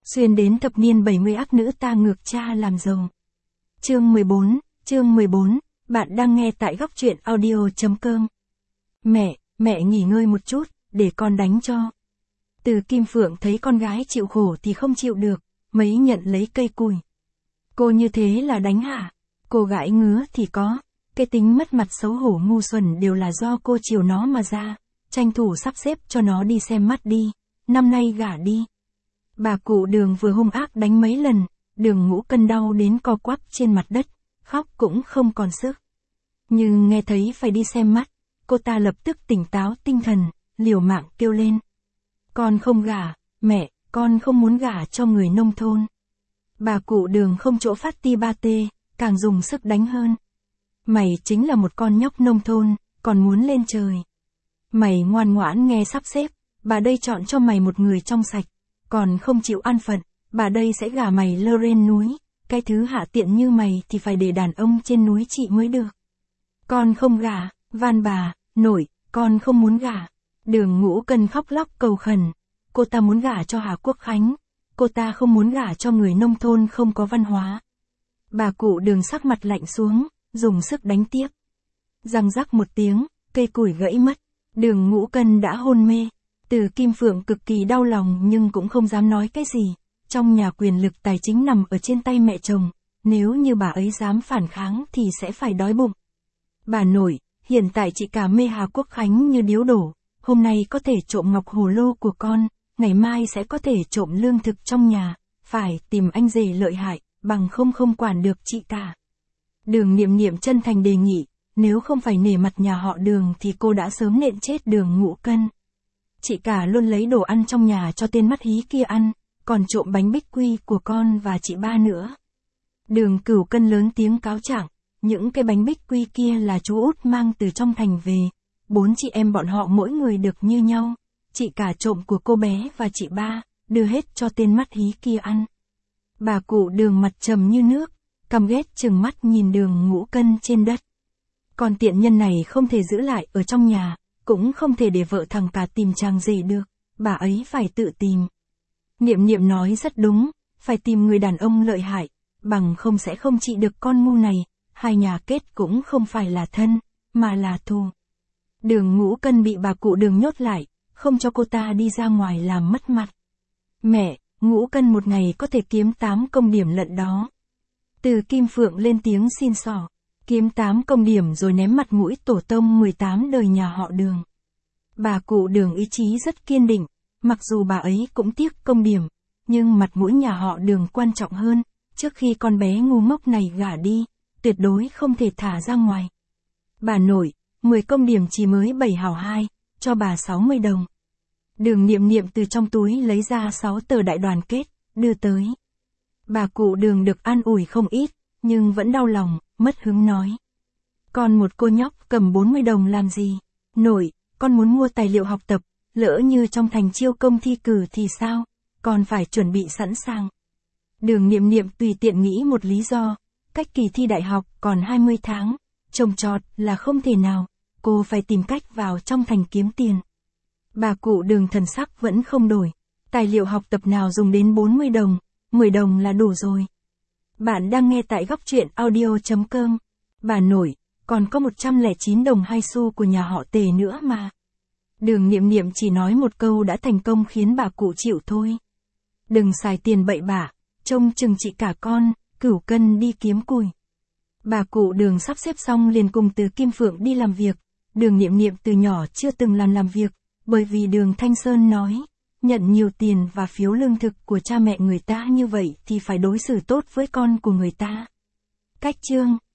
Xuyên đến thập niên 70 ác nữ ta ngược cha làm giàu. Chương 14, bạn đang nghe tại góc truyện audio.com. Mẹ nghỉ ngơi một chút, để con đánh cho. Từ Kim Phượng thấy con gái chịu khổ thì không chịu được, mấy nhận lấy cây cùi. Cô như thế là đánh hả? Cô gãi ngứa thì có, cái tính mất mặt xấu hổ ngu xuẩn đều là do cô chiều nó mà ra, tranh thủ sắp xếp cho nó đi xem mắt đi, năm nay gả đi. Bà cụ Đường vừa hung ác đánh mấy lần, Đường Ngũ Cân đau đến co quắp trên mặt đất, khóc cũng không còn sức. Nhưng nghe thấy phải đi xem mắt, cô ta lập tức tỉnh táo tinh thần, liều mạng kêu lên. Con không gả, mẹ, con không muốn gả cho người nông thôn. Bà cụ Đường không chỗ phát ti ba tê, càng dùng sức đánh hơn. Mày chính là một con nhóc nông thôn, còn muốn lên trời. Mày ngoan ngoãn nghe sắp xếp, bà đây chọn cho mày một người trong sạch, còn không chịu an phận, bà đây sẽ gả mày lơ lên núi, cái thứ hạ tiện như mày thì phải để đàn ông trên núi trị mới được. Con không gả, van bà, nội, con không muốn gả. Đường Ngũ Cân khóc lóc cầu khẩn, cô ta muốn gả cho Hà Quốc Khánh, cô ta không muốn gả cho người nông thôn không có văn hóa. Bà cụ Đường sắc mặt lạnh xuống, dùng sức đánh tiếp. Răng rắc một tiếng, cây củi gãy mất, Đường Ngũ Cân đã hôn mê. Từ Kim Phượng cực kỳ đau lòng nhưng cũng không dám nói cái gì, trong nhà quyền lực tài chính nằm ở trên tay mẹ chồng, nếu như bà ấy dám phản kháng thì sẽ phải đói bụng. Bà nội, hiện tại chị cả mê Hà Quốc Khánh như điếu đổ, hôm nay có thể trộm ngọc hồ lô của con, ngày mai sẽ có thể trộm lương thực trong nhà, phải tìm anh rể lợi hại, bằng không quản được chị cả. Đường Niệm Niệm chân thành đề nghị, nếu không phải nể mặt nhà họ Đường thì cô đã sớm nện chết Đường Ngũ Cân. Chị cả luôn lấy đồ ăn trong nhà cho tên mắt hí kia ăn, còn trộm bánh bích quy của con và chị ba nữa. Đường Cửu Cân lớn tiếng cáo trạng, những cái bánh bích quy kia là chú út mang từ trong thành về, 4 chị em bọn họ mỗi người được như nhau, chị cả trộm của cô bé và chị ba, đưa hết cho tên mắt hí kia ăn. Bà cụ Đường mặt trầm như nước, căm ghét trừng mắt nhìn Đường Ngũ Cân trên đất. Còn tiện nhân này không thể giữ lại ở trong nhà, cũng không thể để vợ thằng cả tìm chàng rể được, bà ấy phải tự tìm. Niệm Niệm nói rất đúng, phải tìm người đàn ông lợi hại, bằng không sẽ không trị được con ngu này, hai nhà kết cũng không phải là thân, mà là thù. Đường Ngũ Cân bị bà cụ Đường nhốt lại, không cho cô ta đi ra ngoài làm mất mặt. Mẹ, Ngũ Cân một ngày có thể kiếm 8 công điểm lận đó. Từ Kim Phượng lên tiếng xin xỏ, kiếm 8 công điểm rồi ném mặt mũi tổ tông 18 đời nhà họ Đường. Bà cụ Đường ý chí rất kiên định, mặc dù bà ấy cũng tiếc công điểm, nhưng mặt mũi nhà họ Đường quan trọng hơn, trước khi con bé ngu ngốc này gả đi, tuyệt đối không thể thả ra ngoài. Bà nội, 10 công điểm chỉ mới 7 hảo 2, cho bà 60 đồng. Đường Niệm Niệm từ trong túi lấy ra 6 tờ đại đoàn kết, đưa tới. Bà cụ Đường được an ủi không ít, nhưng vẫn đau lòng, mất hứng nói. Con một cô nhóc cầm 40 đồng làm gì? Nội, con muốn mua tài liệu học tập, lỡ như trong thành chiêu công thi cử thì sao? Con phải chuẩn bị sẵn sàng. Đường Niệm Niệm tùy tiện nghĩ một lý do, cách kỳ thi đại học còn 20 tháng, trồng trọt là không thể nào, cô phải tìm cách vào trong thành kiếm tiền. Bà cụ Đường thần sắc vẫn không đổi, tài liệu học tập nào dùng đến 40 đồng, 10 đồng là đủ rồi. Bạn đang nghe tại góc truyện audio.com. Bà nội, còn có 109 đồng 2 xu của nhà họ Tề nữa mà. Đường Niệm Niệm chỉ nói một câu đã thành công khiến bà cụ chịu thôi. Đừng xài tiền bậy bạ, trông chừng chị cả con, Cửu Cân đi kiếm củi. Bà cụ Đường sắp xếp xong liền cùng Từ Kim Phượng đi làm việc. Đường Niệm Niệm từ nhỏ chưa từng làm việc, bởi vì Đường Thanh Sơn nói, nhận nhiều tiền và phiếu lương thực của cha mẹ người ta như vậy thì phải đối xử tốt với con của người ta. Cách chương